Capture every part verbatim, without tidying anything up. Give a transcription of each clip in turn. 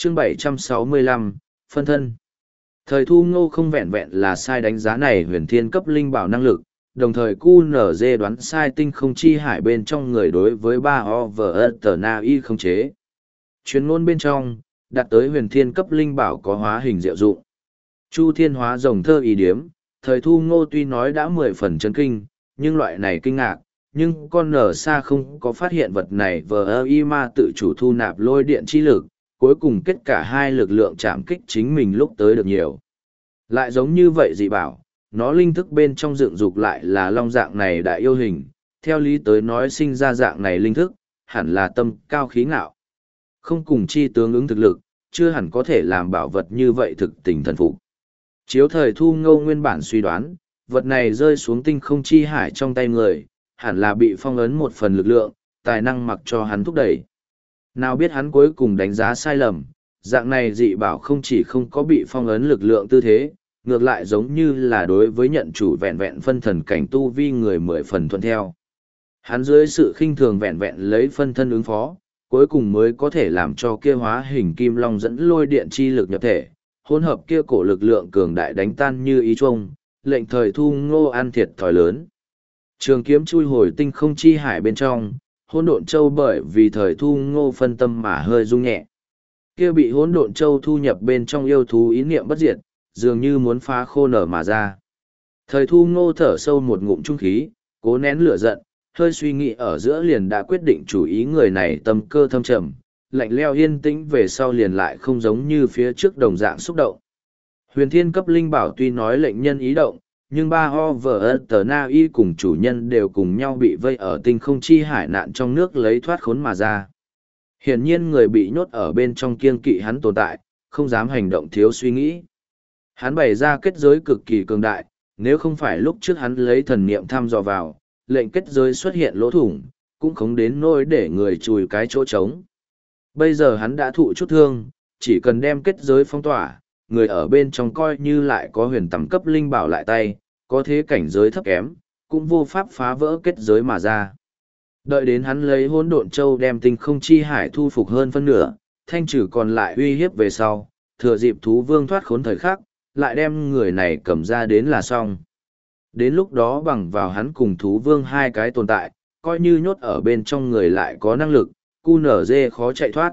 chương bảy trăm sáu mươi lăm, phân thân. Thời thu ngô không vẹn vẹn là sai đánh giá này huyền thiên cấp linh bảo năng lực, đồng thời cu nở dê đoán sai tinh không chi hải bên trong người đối với ba o v t na y không chế. Chuyên ngôn bên trong, đạt tới huyền thiên cấp linh bảo có hóa hình diệu dụng. Chu thiên hóa rồng thơ ý điếm, thời thu ngô tuy nói đã mười phần chấn kinh, nhưng loại này kinh ngạc, nhưng con nở xa không có phát hiện vật này vờ y ma tự chủ thu nạp lôi điện chi lực, cuối cùng kết cả hai lực lượng chạm kích chính mình lúc tới được nhiều. Lại giống như vậy dị bảo, nó linh thức bên trong dựng dục lại là long dạng này đại yêu hình, theo lý tới nói sinh ra dạng này linh thức, hẳn là tâm cao khí ngạo. Không cùng chi tướng ứng thực lực, chưa hẳn có thể làm bảo vật như vậy thực tình thần phục. Chiếu thời thu ngô nguyên bản suy đoán, vật này rơi xuống tinh không chi hải trong tay người, hẳn là bị phong ấn một phần lực lượng, tài năng mặc cho hắn thúc đẩy. Nào biết hắn cuối cùng đánh giá sai lầm, dạng này dị bảo không chỉ không có bị phong ấn lực lượng tư thế, ngược lại giống như là đối với nhận chủ vẹn vẹn phân thần cảnh tu vi người mười phần thuận theo. Hắn dưới sự khinh thường vẹn vẹn lấy phân thân ứng phó, cuối cùng mới có thể làm cho kia hóa hình kim long dẫn lôi điện chi lực nhập thể, hỗn hợp kia cổ lực lượng cường đại đánh tan như ý chuông, lệnh thời thu ngô ăn thiệt thòi lớn. Trường kiếm chui hồi tinh không chi hải bên trong, hỗn độn châu bởi vì thời thu ngô phân tâm mà hơi rung nhẹ. Kia bị hỗn độn châu thu nhập bên trong yêu thú ý niệm bất diệt, dường như muốn phá khô nở mà ra. Thời thu ngô thở sâu một ngụm trung khí, cố nén lửa giận, hơi suy nghĩ ở giữa liền đã quyết định chủ ý người này tâm cơ thâm trầm, lạnh leo yên tĩnh về sau liền lại không giống như phía trước đồng dạng xúc động. Huyền thiên cấp linh bảo tuy nói lệnh nhân ý động, nhưng ba ho vờ tờ na y cùng chủ nhân đều cùng nhau bị vây ở tinh không chi hải nạn trong nước lấy thoát khốn mà ra. Hiển nhiên người bị nhốt ở bên trong kiêng kỵ hắn tồn tại, không dám hành động thiếu suy nghĩ. Hắn bày ra kết giới cực kỳ cường đại, nếu không phải lúc trước hắn lấy thần niệm thăm dò vào, lệnh kết giới xuất hiện lỗ thủng, cũng không đến nỗi để người chùi cái chỗ trống. Bây giờ hắn đã thụ chút thương, chỉ cần đem kết giới phong tỏa, người ở bên trong coi như lại có huyền tầm cấp linh bảo lại tay, có thế cảnh giới thấp kém, cũng vô pháp phá vỡ kết giới mà ra. Đợi đến hắn lấy hỗn độn châu đem tinh không chi hải thu phục hơn phân nửa, thanh trừ còn lại uy hiếp về sau, thừa dịp thú vương thoát khốn thời khắc, lại đem người này cầm ra đến là xong. Đến lúc đó bằng vào hắn cùng thú vương hai cái tồn tại, coi như nhốt ở bên trong người lại có năng lực, cu nở dê khó chạy thoát.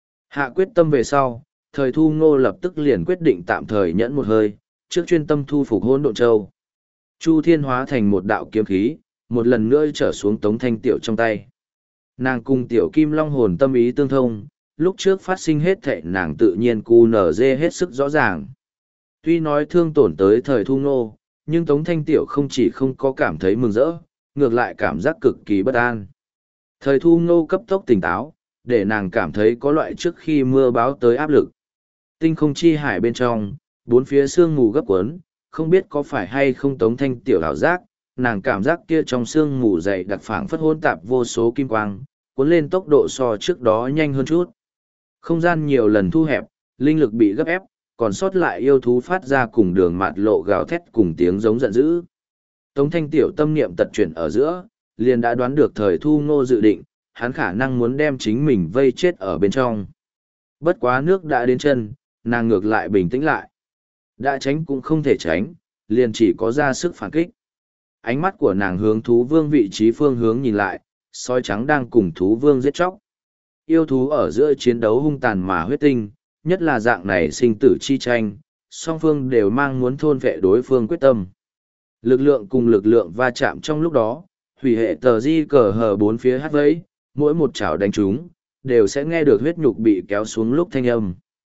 Hạ quyết tâm về sau, thời thu ngô lập tức liền quyết định tạm thời nhẫn một hơi, trước chuyên tâm thu phục hỗn độn châu. Chu thiên hóa thành một đạo kiếm khí, một lần nữa trở xuống tống thanh tiểu trong tay. Nàng cùng tiểu kim long hồn tâm ý tương thông, lúc trước phát sinh hết thệ nàng tự nhiên cu nở dê hết sức rõ ràng. Tuy nói thương tổn tới thời thu ngô, nhưng tống thanh tiểu không chỉ không có cảm thấy mừng rỡ, ngược lại cảm giác cực kỳ bất an. Thời thu ngô cấp tốc tỉnh táo, để nàng cảm thấy có loại trước khi mưa báo tới áp lực. Tinh không chi hải bên trong, bốn phía sương mù gấp cuốn, không biết có phải hay không tống thanh tiểu ảo giác, nàng cảm giác kia trong sương mù dày đặc phảng phất hỗn tạp vô số kim quang, cuốn lên tốc độ so trước đó nhanh hơn chút. Không gian nhiều lần thu hẹp, linh lực bị gấp ép, còn sót lại yêu thú phát ra cùng đường mạt lộ gào thét cùng tiếng giống giận dữ. Tống thanh tiểu tâm niệm tật chuyển ở giữa, liền đã đoán được thời thu ngô dự định, hắn khả năng muốn đem chính mình vây chết ở bên trong. Bất quá nước đã đến chân, nàng ngược lại bình tĩnh lại. Đã tránh cũng không thể tránh, liền chỉ có ra sức phản kích. Ánh mắt của nàng hướng thú vương vị trí phương hướng nhìn lại, sói trắng đang cùng thú vương giết chóc. Yêu thú ở giữa chiến đấu hung tàn mà huyết tinh, nhất là dạng này sinh tử chi tranh, song phương đều mang muốn thôn vệ đối phương quyết tâm. Lực lượng cùng lực lượng va chạm trong lúc đó, hủy hệ tờ di cờ hờ bốn phía hát vẫy, mỗi một chảo đánh trúng, đều sẽ nghe được huyết nhục bị kéo xuống lúc thanh âm.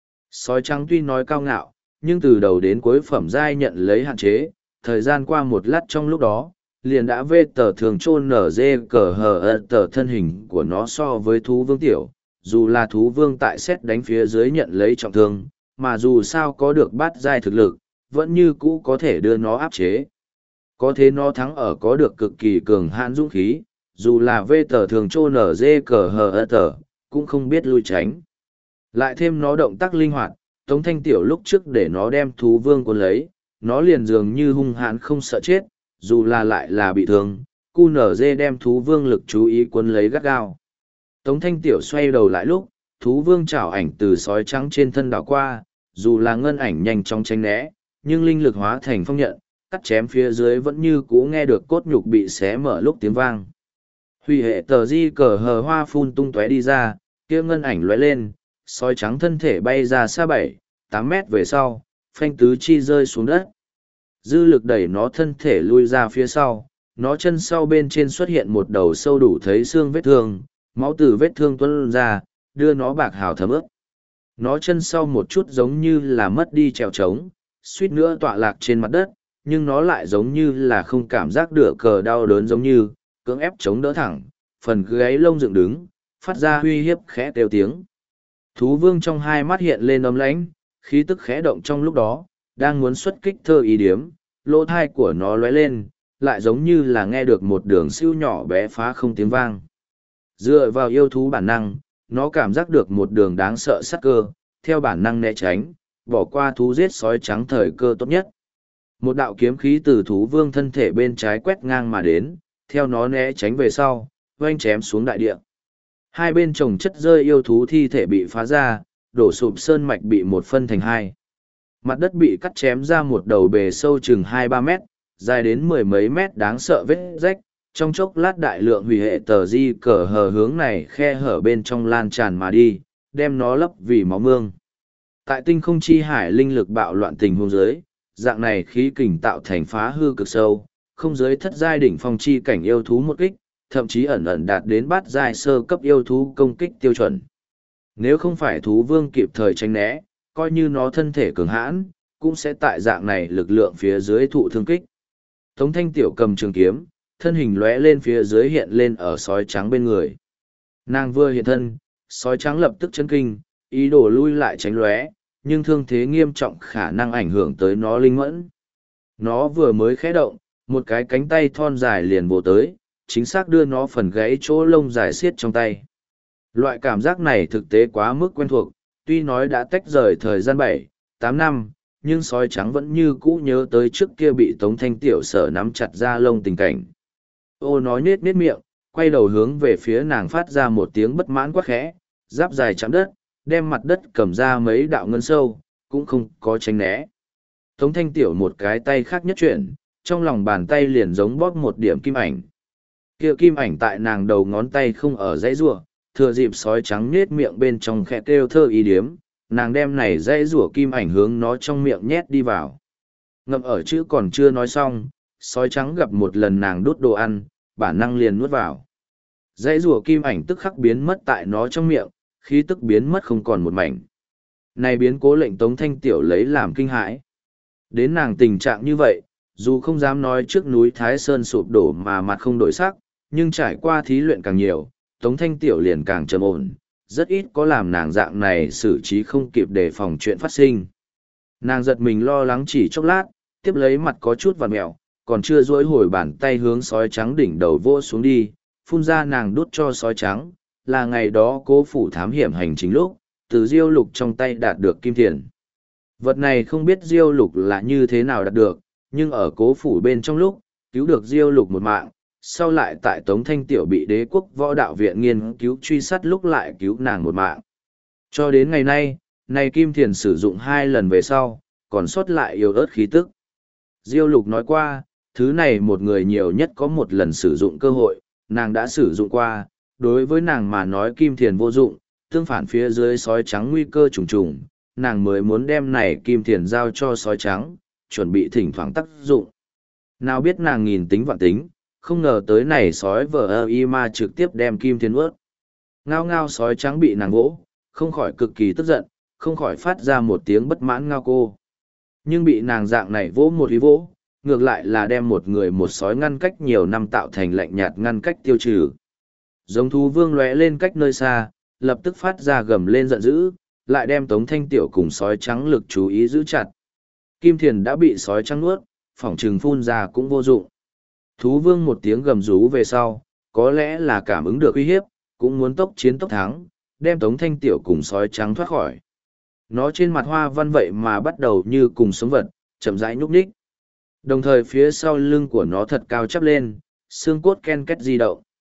Sói trắng tuy nói cao ngạo, nhưng từ đầu đến cuối phẩm giai nhận lấy hạn chế, thời gian qua một lát trong lúc đó, liền đã vê tờ thường trôn nở dê cờ hờ tờ thân hình của nó so với thú vương tiểu, dù là thú vương tại xét đánh phía dưới nhận lấy trọng thương, mà dù sao có được bát giai thực lực, vẫn như cũ có thể đưa nó áp chế. Có thế nó thắng ở có được cực kỳ cường hãn dũng khí, dù là vê tờ thường trôn nở dê cờ hờ tờ, cũng không biết lui tránh. Lại thêm nó động tác linh hoạt, Tống Thanh Tiểu lúc trước để nó đem thú vương cuốn lấy, nó liền dường như hung hãn không sợ chết, dù là lại là bị thương, cu nở dê đem thú vương lực chú ý cuốn lấy gắt gao. Tống Thanh Tiểu xoay đầu lại lúc, thú vương chảo ảnh từ sói trắng trên thân đảo qua, dù là ngân ảnh nhanh chóng tránh né, nhưng linh lực hóa thành phong nhận, cắt chém phía dưới vẫn như cũ nghe được cốt nhục bị xé mở lúc tiếng vang. Hủy hệ tờ di cờ hờ hoa phun tung tóe đi ra, kia ngân ảnh lóe lên, sói trắng thân thể bay ra xa bảy, tám mét về sau, phanh tứ chi rơi xuống đất. Dư lực đẩy nó thân thể lui ra phía sau, nó chân sau bên trên xuất hiện một đầu sâu đủ thấy xương vết thương, máu từ vết thương tuôn ra, đưa nó bạc hào thấm ướt. Nó chân sau một chút giống như là mất đi trèo trống, suýt nữa tọa lạc trên mặt đất, nhưng nó lại giống như là không cảm giác được cờ đau đớn giống như, cưỡng ép chống đỡ thẳng, phần gáy lông dựng đứng, phát ra uy hiếp khẽ kêu tiếng. Thú vương trong hai mắt hiện lên ấm lãnh, khí tức khẽ động trong lúc đó, đang muốn xuất kích thơ ý điếm, lỗ thai của nó lóe lên, lại giống như là nghe được một đường siêu nhỏ bé phá không tiếng vang. Dựa vào yêu thú bản năng, nó cảm giác được một đường đáng sợ sắc cơ, theo bản năng né tránh, bỏ qua thú giết sói trắng thời cơ tốt nhất. Một đạo kiếm khí từ thú vương thân thể bên trái quét ngang mà đến, theo nó né tránh về sau, oanh chém xuống đại địa. Hai bên chồng chất rơi yêu thú thi thể bị phá ra, đổ sụp sơn mạch bị một phân thành hai. Mặt đất bị cắt chém ra một đầu bề sâu chừng hai ba mét, dài đến mười mấy mét đáng sợ vết rách, trong chốc lát đại lượng hủy hệ tờ di cờ hờ hướng này khe hở bên trong lan tràn mà đi, đem nó lấp vì máu mương. Tại tinh không chi hải linh lực bạo loạn tình huống dưới, dạng này khí kình tạo thành phá hư cực sâu, không dưới thất giai đỉnh phong chi cảnh yêu thú một kích, thậm chí ẩn ẩn đạt đến bát giai sơ cấp yêu thú công kích tiêu chuẩn. Nếu không phải thú vương kịp thời tránh né, coi như nó thân thể cường hãn, cũng sẽ tại dạng này lực lượng phía dưới thụ thương kích. Tống Thanh Tiểu cầm trường kiếm, thân hình lóe lên phía dưới hiện lên ở sói trắng bên người. Nàng vừa hiện thân, sói trắng lập tức chấn kinh, ý đồ lui lại tránh lóe, nhưng thương thế nghiêm trọng khả năng ảnh hưởng tới nó linh mẫn. Nó vừa mới khẽ động, một cái cánh tay thon dài liền vồ tới, chính xác đưa nó phần gãy chỗ lông dài xiết trong tay. Loại cảm giác này thực tế quá mức quen thuộc, tuy nói đã tách rời thời gian bảy, tám năm, nhưng sói trắng vẫn như cũ nhớ tới trước kia bị Tống Thanh Tiểu sở nắm chặt ra lông tình cảnh. Ô nói nết nết miệng, quay đầu hướng về phía nàng phát ra một tiếng bất mãn quát khẽ, giáp dài chạm đất, đem mặt đất cầm ra mấy đạo ngân sâu, cũng không có tránh né. Tống Thanh Tiểu một cái tay khác nhất chuyển, trong lòng bàn tay liền giống bóp một điểm kim ảnh. Kia kim ảnh tại nàng đầu ngón tay không ở dãy rùa, thừa dịp sói trắng nết miệng bên trong khẽ kêu thơ ý điếm, nàng đem này dãy rùa kim ảnh hướng nó trong miệng nhét đi vào. Ngậm ở chữ còn chưa nói xong, sói trắng gặp một lần nàng đút đồ ăn, bản năng liền nuốt vào. Dãy rùa kim ảnh tức khắc biến mất tại nó trong miệng, khí tức biến mất không còn một mảnh. Này biến cố lệnh Tống Thanh Tiểu lấy làm kinh hãi. Đến nàng tình trạng như vậy, dù không dám nói trước núi Thái Sơn sụp đổ mà mặt không đổi sắc, nhưng trải qua thí luyện càng nhiều, Tống Thanh Tiểu liền càng trầm ổn, rất ít có làm nàng dạng này xử trí không kịp đề phòng chuyện phát sinh. Nàng giật mình lo lắng chỉ chốc lát, tiếp lấy mặt có chút vằn mẹo, còn chưa duỗi hồi bàn tay hướng sói trắng đỉnh đầu vô xuống đi, phun ra nàng đút cho sói trắng, là ngày đó cố phủ thám hiểm hành chính lúc, từ diêu lục trong tay đạt được kim thiền. Vật này không biết diêu lục là như thế nào đạt được, nhưng ở cố phủ bên trong lúc, cứu được diêu lục một mạng, sau lại tại Tống Thanh Tiểu bị đế quốc võ đạo viện nghiên cứu truy sát lúc lại cứu nàng một mạng. Cho đến ngày nay, này kim thiền sử dụng hai lần về sau, còn sót lại yếu ớt khí tức. Diêu lục nói qua, thứ này một người nhiều nhất có một lần sử dụng cơ hội, nàng đã sử dụng qua, đối với nàng mà nói kim thiền vô dụng, tương phản phía dưới sói trắng nguy cơ trùng trùng, nàng mới muốn đem này kim thiền giao cho sói trắng, chuẩn bị thỉnh thoảng tác dụng. Nào biết nàng nghìn tính vạn tính, không ngờ tới này sói vờ ơ y ma trực tiếp đem kim thiền ướt. Ngao ngao sói trắng bị nàng vỗ, không khỏi cực kỳ tức giận, không khỏi phát ra một tiếng bất mãn ngao cô. Nhưng bị nàng dạng này vỗ một ý vỗ, ngược lại là đem một người một sói ngăn cách nhiều năm tạo thành lạnh nhạt ngăn cách tiêu trừ. Giống thú vương lóe lên cách nơi xa, lập tức phát ra gầm lên giận dữ, lại đem Tống Thanh Tiểu cùng sói trắng lực chú ý giữ chặt. Kim thiền đã bị sói trắng nuốt, phỏng trừng phun ra cũng vô dụng. Thú vương một tiếng gầm rú về sau, có lẽ là cảm ứng được uy hiếp, cũng muốn tốc chiến tốc thắng, đem Tống Thanh Tiểu cùng sói trắng thoát khỏi. Nó trên mặt hoa văn vậy mà bắt đầu như cùng sống vật, chậm rãi nhúc nhích. Đồng thời phía sau lưng của nó thật cao chắp lên, xương cốt ken két di động.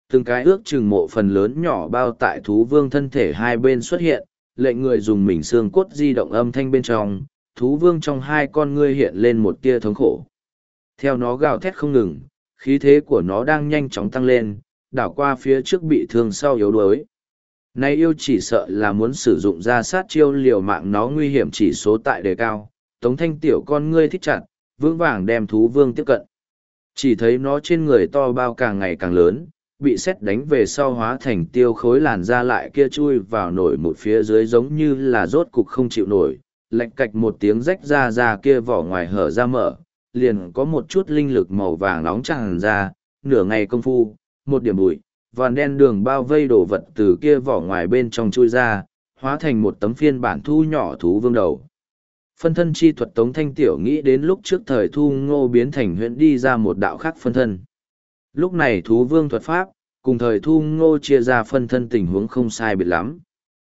Từng cái ước chừng mộ phần lớn nhỏ bao tại thú vương thân thể hai bên xuất hiện, lệnh người dùng mình xương cốt di động âm thanh bên trong, thú vương trong hai con ngươi hiện lên một tia thống khổ. Theo nó gào thét không ngừng, khí thế của nó đang nhanh chóng tăng lên, đảo qua phía trước bị thương sau yếu đuối. Này yêu chỉ sợ là muốn sử dụng ra sát chiêu liều mạng, nó nguy hiểm chỉ số tại đề cao, Tống Thanh tiểu con ngươi thích chặt, vững vàng đem thú vương tiếp cận. Chỉ thấy nó trên người to bao càng ngày càng lớn, bị sét đánh về sau hóa thành tiêu khối, làn da lại kia chui vào nổi một phía dưới giống như là rốt cục không chịu nổi, lạch cạch một tiếng rách ra ra kia vỏ ngoài hở ra mở, liền có một chút linh lực màu vàng nóng tràn ra, nửa ngày công phu, một điểm bụi, vằn đen đường bao vây đồ vật từ kia vỏ ngoài bên trong chui ra, hóa thành một tấm phiên bản thu nhỏ thú vương đầu. Phân thân chi thuật, Tống Thanh tiểu nghĩ đến lúc trước thời thu ngô biến thành huyễn đi ra một đạo khác phân thân. Lúc này thú vương thuật pháp, cùng thời thu ngô chia ra phân thân tình huống không sai biệt lắm.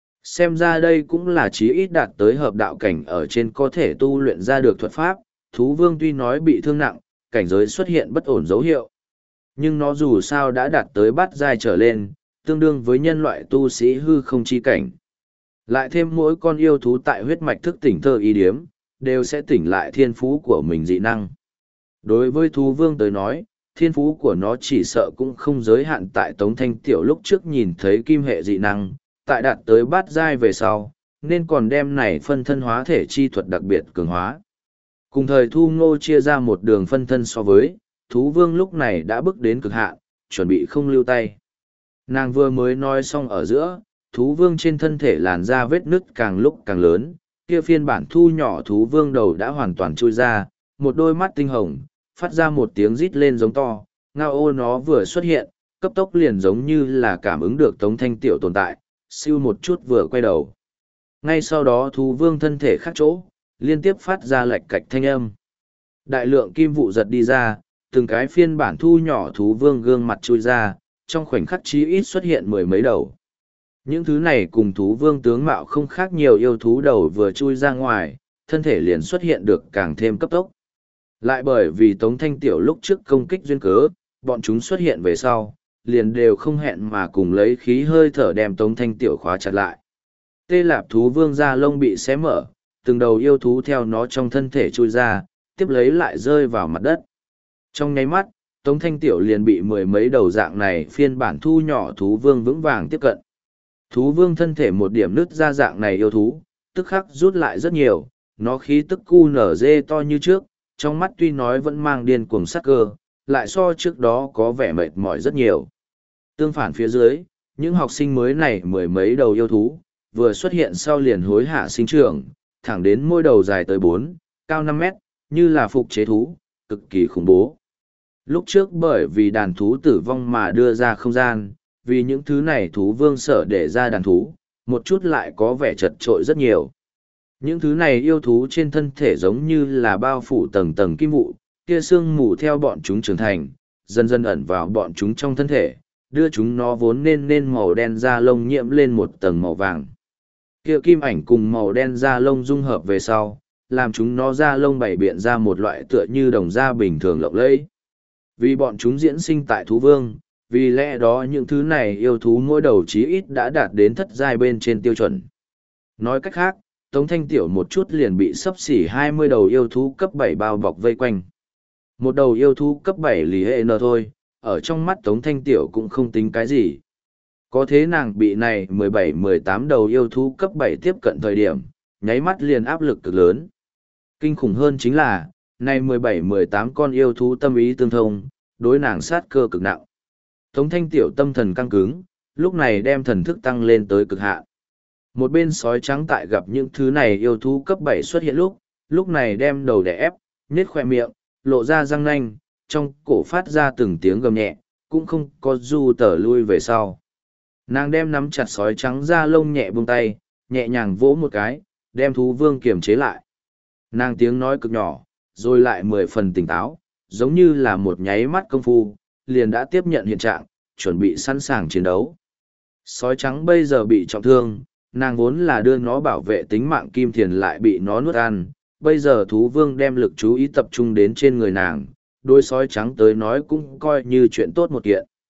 Xem ra đây cũng là chí ít đạt tới hợp đạo cảnh ở trên có thể tu luyện ra được thuật pháp. Thú vương tuy nói bị thương nặng, cảnh giới xuất hiện bất ổn dấu hiệu. Nhưng nó dù sao đã đạt tới bát giai trở lên, tương đương với nhân loại tu sĩ hư không chi cảnh. Lại thêm mỗi con yêu thú tại huyết mạch thức tỉnh thơ ý điếm, đều sẽ tỉnh lại thiên phú của mình dị năng. Đối với thú vương tới nói, thiên phú của nó chỉ sợ cũng không giới hạn tại Tống Thanh tiểu lúc trước nhìn thấy kim hệ dị năng, tại đạt tới bát giai về sau, nên còn đem này phân thân hóa thể chi thuật đặc biệt cường hóa. Cùng thời thu ngô chia ra một đường phân thân so với, thú vương lúc này đã bước đến cực hạn, chuẩn bị không lưu tay. Nàng vừa mới nói xong ở giữa, thú vương trên thân thể làn da vết nứt càng lúc càng lớn, kia phiên bản thu nhỏ thú vương đầu đã hoàn toàn trôi ra, một đôi mắt tinh hồng, phát ra một tiếng rít lên giống to, ngao ô nó vừa xuất hiện, cấp tốc liền giống như là cảm ứng được Tống Thanh tiểu tồn tại, siêu một chút vừa quay đầu. Ngay sau đó thú vương thân thể khác chỗ, liên tiếp phát ra lạch cạch thanh âm. Đại lượng kim vụ giật đi ra, từng cái phiên bản thu nhỏ thú vương gương mặt chui ra, trong khoảnh khắc chí ít xuất hiện mười mấy đầu. Những thứ này cùng thú vương tướng mạo không khác nhiều, yêu thú đầu vừa chui ra ngoài, thân thể liền xuất hiện được càng thêm cấp tốc. Lại bởi vì Tống Thanh tiểu lúc trước công kích duyên cớ, bọn chúng xuất hiện về sau, liền đều không hẹn mà cùng lấy khí hơi thở đem Tống Thanh tiểu khóa chặt lại. Tê lạp thú vương da lông bị xé mở, từng đầu yêu thú theo nó trong thân thể chui ra, tiếp lấy lại rơi vào mặt đất. Trong nháy mắt, Tống Thanh tiểu liền bị mười mấy đầu dạng này phiên bản thu nhỏ thú vương vững vàng tiếp cận. Thú vương thân thể một điểm nứt ra dạng này yêu thú, tức khắc rút lại rất nhiều, nó khí tức cu nở dê to như trước, trong mắt tuy nói vẫn mang điên cuồng sắc cơ, lại so trước đó có vẻ mệt mỏi rất nhiều. Tương phản phía dưới, những học sinh mới này mười mấy đầu yêu thú, vừa xuất hiện sau liền hối hạ sinh trưởng, thẳng đến môi đầu dài tới bốn, cao năm mét, như là phục chế thú, cực kỳ khủng bố. Lúc trước bởi vì đàn thú tử vong mà đưa ra không gian, vì những thứ này thú vương sở để ra đàn thú, một chút lại có vẻ chật trội rất nhiều. Những thứ này yêu thú trên thân thể giống như là bao phủ tầng tầng kim vụ, kia sương mù theo bọn chúng trưởng thành, dần dần ẩn vào bọn chúng trong thân thể, đưa chúng nó vốn nên nên màu đen da lông nhiễm lên một tầng màu vàng. Kia kim ảnh cùng màu đen da lông dung hợp về sau, làm chúng nó da lông bày biện ra một loại tựa như đồng da bình thường lộng lẫy. Vì bọn chúng diễn sinh tại thú vương, vì lẽ đó những thứ này yêu thú mỗi đầu chí ít đã đạt đến thất giai bên trên tiêu chuẩn. Nói cách khác, Tống Thanh tiểu một chút liền bị xấp xỉ hai mươi đầu yêu thú cấp bảy bao bọc vây quanh. Một đầu yêu thú cấp bảy lì hệ n thôi, ở trong mắt Tống Thanh tiểu cũng không tính cái gì. Có thế nàng bị này mười bảy mười tám đầu yêu thú cấp bảy tiếp cận thời điểm, nháy mắt liền áp lực cực lớn. Kinh khủng hơn chính là, này mười bảy mười tám con yêu thú tâm ý tương thông, đối nàng sát cơ cực nặng. Tống Thanh tiểu tâm thần căng cứng, lúc này đem thần thức tăng lên tới cực hạn. Một bên sói trắng tại gặp những thứ này yêu thú cấp bảy xuất hiện lúc, lúc này đem đầu đè ép, nhếch khoe miệng, lộ ra răng nanh, trong cổ phát ra từng tiếng gầm nhẹ, cũng không có du tở lui về sau. Nàng đem nắm chặt sói trắng ra lông nhẹ buông tay, nhẹ nhàng vỗ một cái, đem thú vương kiềm chế lại. Nàng tiếng nói cực nhỏ, rồi lại mười phần tỉnh táo, giống như là một nháy mắt công phu, liền đã tiếp nhận hiện trạng, chuẩn bị sẵn sàng chiến đấu. Sói trắng bây giờ bị trọng thương, nàng vốn là đưa nó bảo vệ tính mạng kim thiền lại bị nó nuốt ăn, bây giờ thú vương đem lực chú ý tập trung đến trên người nàng, đôi sói trắng tới nói cũng coi như chuyện tốt một kiện.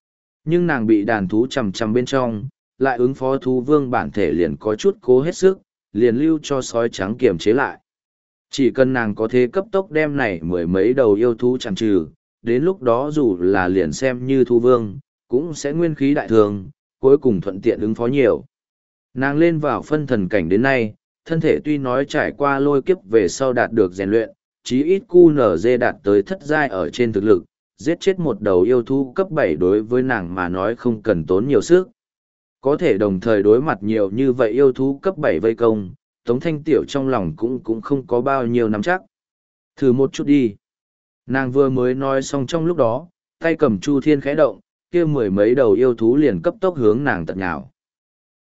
Nhưng nàng bị đàn thú chằm chằm bên trong, lại ứng phó thú vương bản thể liền có chút cố hết sức, liền lưu cho sói trắng kiềm chế lại. Chỉ cần nàng có thế cấp tốc đem này mười mấy đầu yêu thú chẳng trừ, đến lúc đó dù là liền xem như thú vương, cũng sẽ nguyên khí đại thường, cuối cùng thuận tiện ứng phó nhiều. Nàng lên vào phân thần cảnh đến nay, thân thể tuy nói trải qua lôi kiếp về sau đạt được rèn luyện, chí ít cu nở dê đạt tới thất giai ở trên thực lực, giết chết một đầu yêu thú cấp bảy đối với nàng mà nói không cần tốn nhiều sức. Có thể đồng thời đối mặt nhiều như vậy yêu thú cấp bảy vây công, Tống Thanh Tiểu trong lòng cũng cũng không có bao nhiêu nắm chắc. Thử một chút đi. Nàng vừa mới nói xong trong lúc đó, tay cầm Chu Thiên khẽ động, kia mười mấy đầu yêu thú liền cấp tốc hướng nàng tận nhào.